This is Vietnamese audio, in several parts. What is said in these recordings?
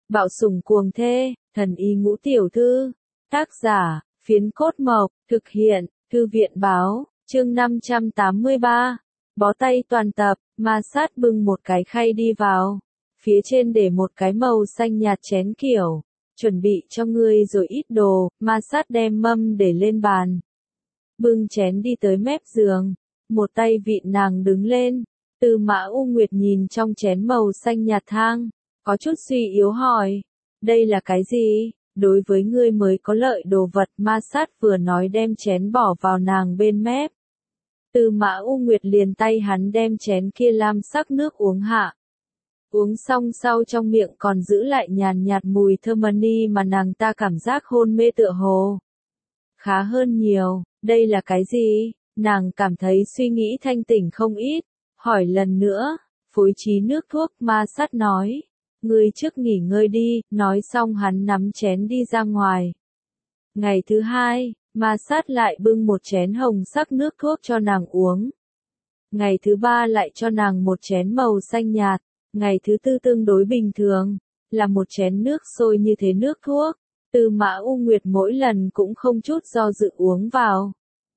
Bạo sủng cuồng thê, thần y ngũ tiểu thư. Tác giả, Phiến Cốt Mộc, thực hiện, Thư viện báo, chương 583. Bó tay toàn tập, ma sát bưng một cái khay đi vào. Phía trên để một cái màu xanh nhạt chén kiểu. Chuẩn bị cho ngươi rồi ít đồ, ma sát đem mâm để lên bàn. Bưng chén đi tới mép giường. Một tay vịn nàng đứng lên. Tư Mã U Nguyệt nhìn trong chén màu xanh nhạt thang. Có chút suy yếu hỏi. Đây là cái gì? Đối với ngươi mới có lợi đồ vật, ma sát vừa nói đem chén bỏ vào nàng bên mép. Tư Mã U Nguyệt liền tay hắn đem chén kia lam sắc nước uống hạ. Uống xong sau trong miệng còn giữ lại nhàn nhạt mùi thơm mani mà nàng ta cảm giác hôn mê tựa hồ. Khá hơn nhiều, đây là cái gì? Nàng cảm thấy suy nghĩ thanh tỉnh không ít. Hỏi lần nữa, phối trí nước thuốc, ma sát nói. Ngươi trước nghỉ ngơi đi, nói xong hắn nắm chén đi ra ngoài. Ngày thứ hai, ma sát lại bưng một chén hồng sắc nước thuốc cho nàng uống. Ngày thứ ba lại cho nàng một chén màu xanh nhạt. Ngày thứ tư tương đối bình thường, là một chén nước sôi như thế nước thuốc. Tư Mã U Nguyệt mỗi lần cũng không chút do dự uống vào.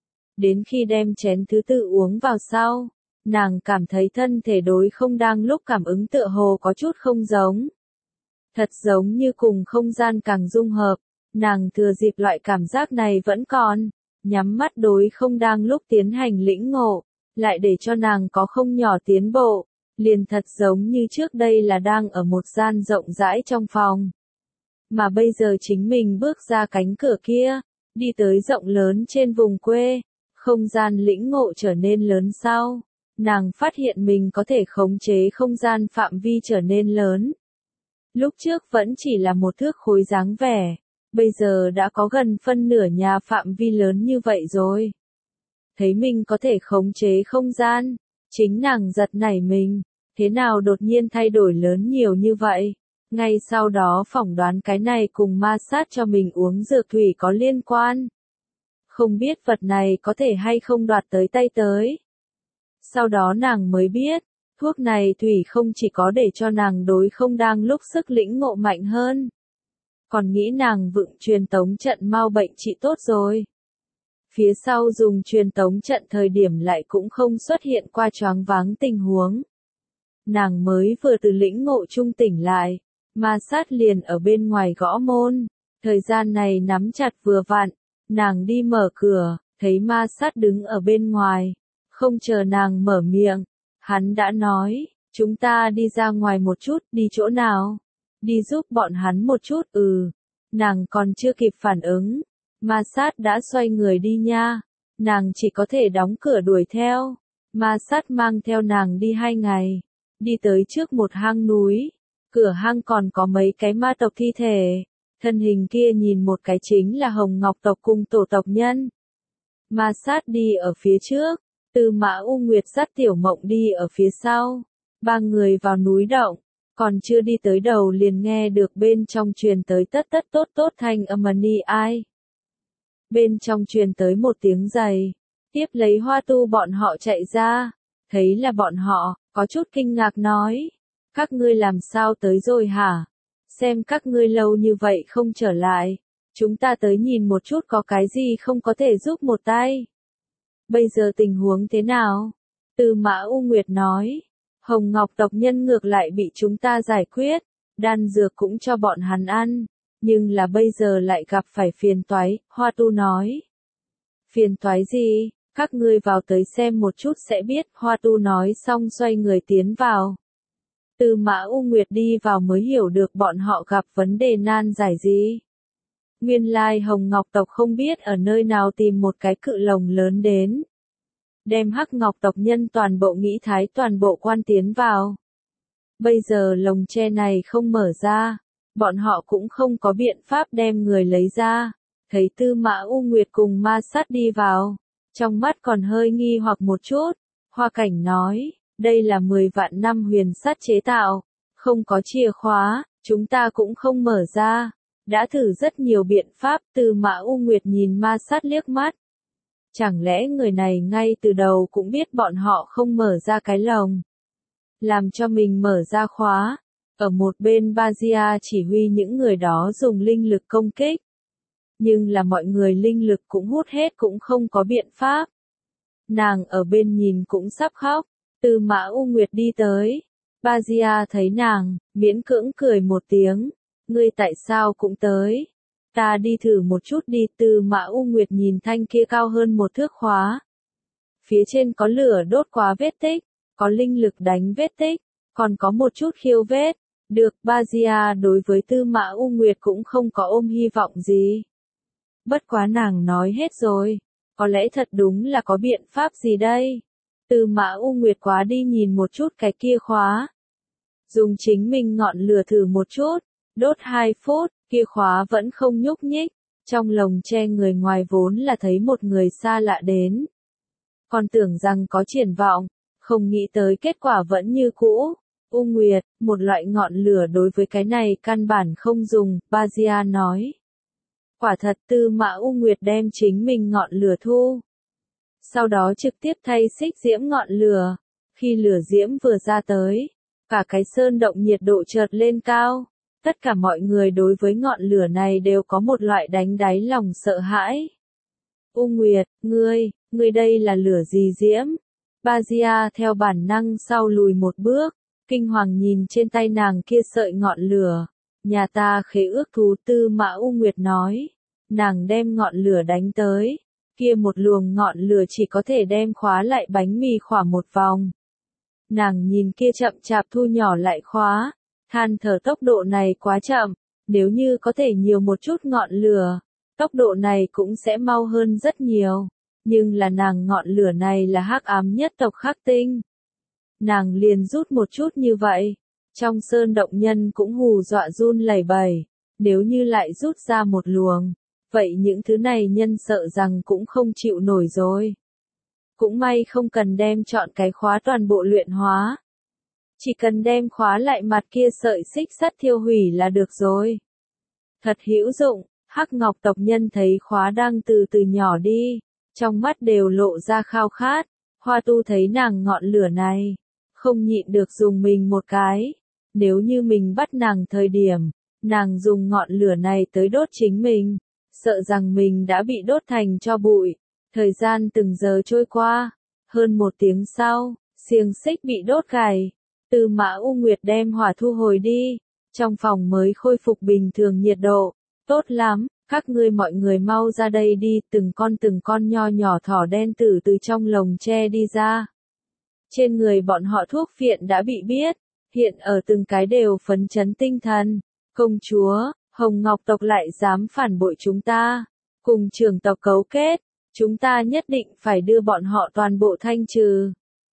Đến khi đem chén thứ tư uống vào sau, nàng cảm thấy thân thể đối không đang lúc cảm ứng tựa hồ có chút không giống. Thật giống như cùng không gian càng dung hợp, nàng thừa dịp loại cảm giác này vẫn còn, nhắm mắt đối không đang lúc tiến hành lĩnh ngộ, lại để cho nàng có không nhỏ tiến bộ, liền thật giống như trước đây là đang ở một gian rộng rãi trong phòng. Mà bây giờ chính mình bước ra cánh cửa kia, đi tới rộng lớn trên vùng quê, không gian lĩnh ngộ trở nên lớn sau. Nàng phát hiện mình có thể khống chế không gian phạm vi trở nên lớn. Lúc trước vẫn chỉ là một thước khối dáng vẻ, bây giờ đã có gần phân nửa nhà phạm vi lớn như vậy rồi. Thấy mình có thể khống chế không gian, chính nàng giật nảy mình, thế nào đột nhiên thay đổi lớn nhiều như vậy. Ngay sau đó phỏng đoán cái này cùng ma sát cho mình uống dược thủy có liên quan. Không biết vật này có thể hay không đoạt tới tay tới. Sau đó nàng mới biết, thuốc này thủy không chỉ có để cho nàng đối không đang lúc sức lĩnh ngộ mạnh hơn. Còn nghĩ nàng vựng truyền tống trận mau bệnh trị tốt rồi. Phía sau dùng truyền tống trận thời điểm lại cũng không xuất hiện qua choáng váng tình huống. Nàng mới vừa từ lĩnh ngộ trung tỉnh lại, ma sát liền ở bên ngoài gõ môn. Thời gian này nắm chặt vừa vặn, nàng đi mở cửa, thấy ma sát đứng ở bên ngoài. Không chờ nàng mở miệng, hắn đã nói, chúng ta đi ra ngoài một chút, đi chỗ nào? Đi giúp bọn hắn một chút, Nàng còn chưa kịp phản ứng, ma sát đã xoay người đi nha. Nàng chỉ có thể đóng cửa đuổi theo. Ma sát mang theo nàng đi 2 ngày, đi tới trước một hang núi. Cửa hang còn có mấy cái ma tộc thi thể. Thân hình kia nhìn một cái chính là Hồng Ngọc tộc cùng tổ tộc nhân. Ma sát đi ở phía trước. Tư Mã U Nguyệt dắt Tiểu Mộng đi ở phía sau. 3 người vào núi động, còn chưa đi tới đầu liền nghe được bên trong truyền tới tất tất tốt tốt thanh âm ni ai. Bên trong truyền tới một tiếng giày, tiếp lấy Hoa Tu bọn họ chạy ra, thấy là bọn họ, có chút kinh ngạc nói, các ngươi làm sao tới rồi hả? Xem các ngươi lâu như vậy không trở lại, chúng ta tới nhìn một chút có cái gì không có thể giúp một tay. Bây giờ tình huống thế nào? Tư Mã U Nguyệt nói, Hồng Ngọc tộc nhân ngược lại bị chúng ta giải quyết, đan dược cũng cho bọn hắn ăn, nhưng là bây giờ lại gặp phải phiền toái, Hoa Tu nói. Phiền toái gì? Các ngươi vào tới xem một chút sẽ biết, Hoa Tu nói xong xoay người tiến vào. Tư Mã U Nguyệt đi vào mới hiểu được bọn họ gặp vấn đề nan giải gì. Nguyên lai Hồng Ngọc tộc không biết ở nơi nào tìm một cái cự lồng lớn đến. Đem Hắc Ngọc tộc nhân toàn bộ nghĩ thái toàn bộ quan tiến vào. Bây giờ lồng tre này không mở ra, bọn họ cũng không có biện pháp đem người lấy ra. Thấy Tư Mã U Nguyệt cùng ma sát đi vào, trong mắt còn hơi nghi hoặc một chút. Hoa Cảnh nói, đây là 10 vạn năm huyền sắt chế tạo, không có chìa khóa, chúng ta cũng không mở ra. Đã thử rất nhiều biện pháp. Tư Mã U Nguyệt nhìn ma sát liếc mắt. Chẳng lẽ người này ngay từ đầu cũng biết bọn họ không mở ra cái lồng, làm cho mình mở ra khóa. Ở một bên Bajia chỉ huy những người đó dùng linh lực công kích. Nhưng là mọi người linh lực cũng hút hết cũng không có biện pháp. Nàng ở bên nhìn cũng sắp khóc. Tư Mã U Nguyệt đi tới. Bajia thấy nàng, miễn cưỡng cười một tiếng. Ngươi tại sao cũng tới? Ta đi thử một chút đi. Tư Mã U Nguyệt nhìn thanh kia cao hơn một thước khóa. Phía trên có lửa đốt quá vết tích, có linh lực đánh vết tích, còn có một chút khiêu vết. Được, Bajia đối với Tư Mã U Nguyệt cũng không có ôm hy vọng gì. Bất quá nàng nói hết rồi, có lẽ thật đúng là có biện pháp gì đây? Tư Mã U Nguyệt quá đi nhìn một chút cái kia khóa. Dùng chính mình ngọn lửa thử một chút, đốt 2 phút, kia khóa vẫn không nhúc nhích. Trong lồng tre người ngoài vốn là thấy một người xa lạ đến. Còn tưởng rằng có triển vọng, không nghĩ tới kết quả vẫn như cũ. U Nguyệt, một loại ngọn lửa đối với cái này căn bản không dùng, Bajia nói. Quả thật Tư Mã U Nguyệt đem chính mình ngọn lửa thu. Sau đó trực tiếp thay xích diễm ngọn lửa. Khi lửa diễm vừa ra tới, cả cái sơn động nhiệt độ chợt lên cao. Tất cả mọi người đối với ngọn lửa này đều có một loại đánh đáy lòng sợ hãi. U Nguyệt, ngươi đây là lửa gì diễm? Bajia theo bản năng sau lùi một bước, kinh hoàng nhìn trên tay nàng kia sợi ngọn lửa. Nhà ta khế ước thú. Tư Mã U Nguyệt nói. Nàng đem ngọn lửa đánh tới. Kia một luồng ngọn lửa chỉ có thể đem khóa lại bánh mì khỏa một vòng. Nàng nhìn kia chậm chạp thu nhỏ lại khóa. Than thở tốc độ này quá chậm. Nếu như có thể nhiều một chút ngọn lửa, tốc độ này cũng sẽ mau hơn rất nhiều. Nhưng là nàng ngọn lửa này là hắc ám nhất tộc Khắc Tinh. Nàng liền rút một chút như vậy. Trong sơn động nhân cũng hù dọa run lẩy bẩy. Nếu như lại rút ra một luồng, vậy những thứ này nhân sợ rằng cũng không chịu nổi rồi. Cũng may không cần đem chọn cái khóa toàn bộ luyện hóa. Chỉ cần đem khóa lại mặt kia sợi xích sắt thiêu hủy là được rồi. Thật hữu dụng, Hắc Ngọc tộc nhân thấy khóa đang từ từ nhỏ đi, trong mắt đều lộ ra khao khát. Hoa Tu thấy nàng ngọn lửa này, không nhịn được dùng mình một cái. Nếu như mình bắt nàng thời điểm, nàng dùng ngọn lửa này tới đốt chính mình, sợ rằng mình đã bị đốt thành tro bụi. Thời gian từng giờ trôi qua, hơn 1 tiếng sau, xiềng xích bị đốt gãy. Tư Mã U Nguyệt đem hỏa thu hồi đi, trong phòng mới khôi phục bình thường nhiệt độ. Tốt lắm, các ngươi mọi người mau ra đây đi. Từng con nho nhỏ thỏ đen tử từ trong lồng tre đi ra. Trên người bọn họ thuốc phiện đã bị biết, hiện ở từng cái đều phấn chấn tinh thần. Công chúa, Hồng Ngọc tộc lại dám phản bội chúng ta, cùng trưởng tộc cấu kết, chúng ta nhất định phải đưa bọn họ toàn bộ thanh trừ.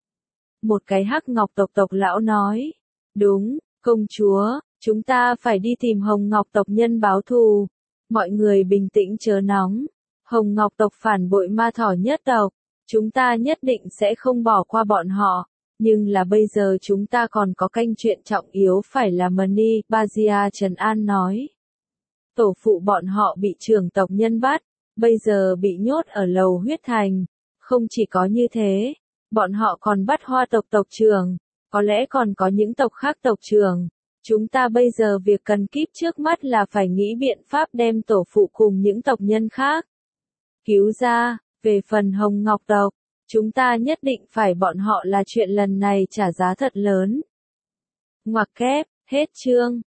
Một cái Hắc Ngọc tộc lão nói, đúng, công chúa, chúng ta phải đi tìm Hồng Ngọc tộc nhân báo thù. Mọi người bình tĩnh chớ nóng, Hồng Ngọc tộc phản bội ma thỏ nhất tộc, chúng ta nhất định sẽ không bỏ qua bọn họ. Nhưng là bây giờ chúng ta còn có canh chuyện trọng yếu phải làm đi, Bajia trấn an nói. Tổ phụ bọn họ bị trưởng tộc nhân bắt, bây giờ bị nhốt ở lầu huyết thành. Không chỉ có như thế, bọn họ còn bắt Hoa tộc tộc trưởng, có lẽ còn có những tộc khác tộc trưởng. Chúng ta bây giờ việc cần kíp trước mắt là phải nghĩ biện pháp đem tổ phụ cùng những tộc nhân khác cứu ra. Về phần Hồng Ngọc tộc, chúng ta nhất định phải bọn họ là chuyện lần này trả giá thật lớn. Ngoặc kép, hết chương.